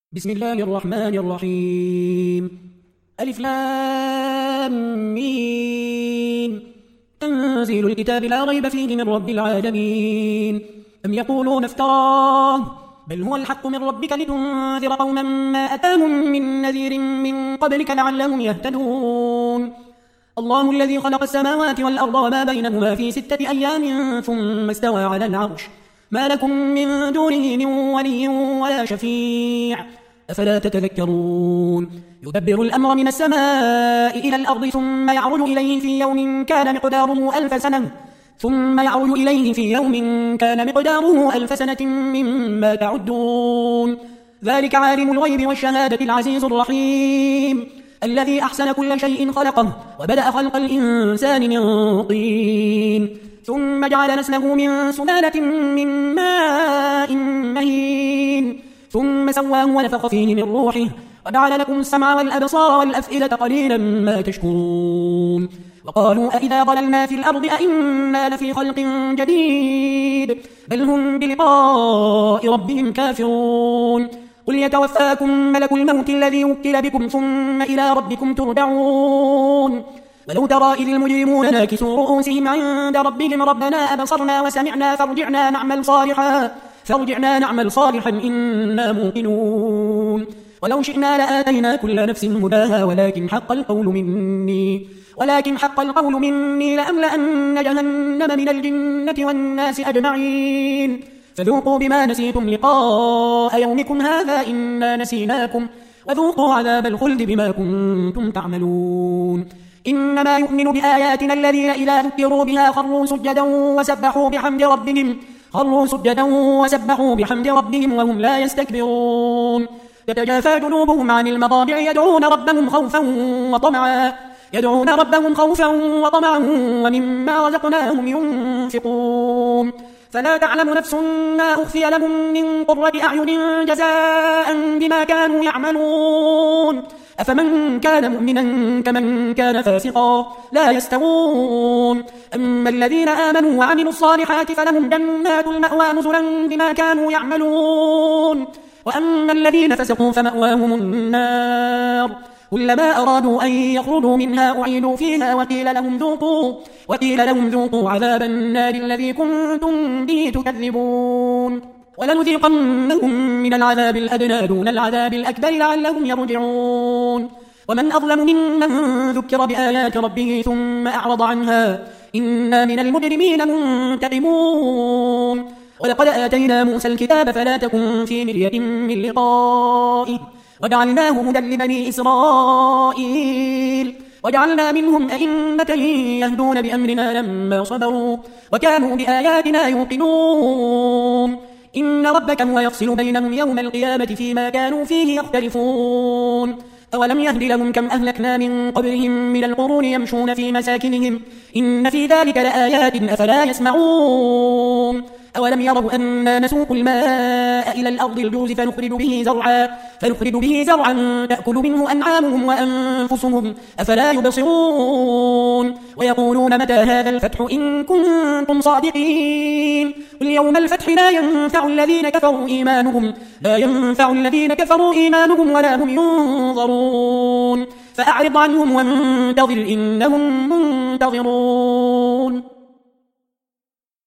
بسم الله الرحمن الرحيم. ألف لام ميم. تنزيل الكتاب لا ريب فيه من رب العالمين. أم يقولون افتراه بل هو الحق من ربك لتنذر قوما ما أتاهم من نذير من قبلك لعلهم يهتدون. الله الذي خلق السماوات والأرض وما بينهما في 6 أيام ثم استوى على العرش ما لكم من دونه من ولي ولا شفيع أفلا تتذكرون. يدبر الأمر من السماء إلى الأرض ثم يعرج إليه في يوم كان مقداره 1000 سنة مما تعدون. ذلك عالم الغيب والشهادة العزيز الرحيم الذي أحسن كل شيء خلقه وبدأ خلق الإنسان من طين ثم جعل نسله من سلالة من ماء مهين ثم سواه ونفخ فيه من روحه وجعل لكم السمع والأبصار والأفئدة قليلا ما تشكرون. وقالوا أئذا ضللنا في الأرض أئنا لفي خلق جديد بل هم بلقاء ربهم كافرون. قل يتوفاكم ملك الموت الذي وكل بكم ثم إلى ربكم ترجعون. ولو ترى إذ المجرمون ناكسوا رؤوسهم عند ربهم ربنا أبصرنا وسمعنا فارجعنا نعمل صالحا إنا موقنون. ولو شئنا لآتينا كل نفس هداها ولكن حق القول مني لأملأن جهنم من الجنة والناس أجمعين. فذوقوا بما نسيتم لقاء يومكم هذا إنا نسيناكم وذوقوا عذاب الخلد بما كنتم تعملون. إنما يؤمن بآياتنا الذين إذا ذكروا بها خروا سجدا وسبحوا بحمد ربهم وهم لا يستكبرون. تتجافى جنوبهم عن المضاجع يدعون ربهم خوفا وطمعا ومما رزقناهم ينفقون. فلا تعلم نفس ما أخفي لهم من قرة أعين جزاء بما كانوا يعملون أفمن كان مؤمنا كمن كان فاسقا لا يستوون. أما الذين آمنوا وعملوا الصالحات فلهم جنات المأوى نزلا بما كانوا يعملون وأما الذين فسقوا فمأواهم النار كلما أرادوا أن يخرجوا منها أعيدوا فيها وقيل لهم ذوقوا عذاب النار الذي كنتم به تكذبون. ولنذيقنهم من العذاب الأدنى دون العذاب الأكبر لعلهم يرجعون. ومن أظلم ممن ذكر بآيات ربه ثم أعرض عنها إنا من المجرمين منتقمون. ولقد آتينا موسى الكتاب فلا تكن في مرية من لقائه وجعلناه هدى لبني إسرائيل وجعلنا منهم أئمة يهدون بأمرنا لما صبروا وكانوا بآياتنا يوقنون. إن ربك هو يفصل بينهم يوم القيامة فيما كانوا فيه يختلفون. أولم يهد لهم كم أهلكنا من قبلهم من القرون يمشون في مساكنهم إن في ذلك لآيات أفلا يسمعون. أولم يروا أنا نسوق الماء إلى الأرض الجوز فنخرج به زرعا تأكل منه أنعامهم وأنفسهم أفلا يبصرون. ويقولون متى هذا الفتح إن كنتم صادقين. قل يوم الفتح لا ينفع الذين كفروا إيمانهم ولا هم ينظرون. فأعرض عنهم وانتظر إنهم منتظرون.